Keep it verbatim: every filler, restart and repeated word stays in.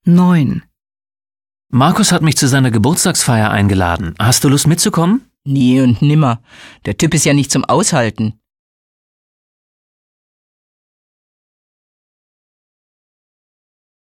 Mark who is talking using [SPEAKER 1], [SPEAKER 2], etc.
[SPEAKER 1] neun.
[SPEAKER 2] Markus hat mich zu seiner Geburtstagsfeier eingeladen. Hast du Lust mitzukommen?
[SPEAKER 3] Nie und nimmer. Der Typ ist ja nicht zum Aushalten.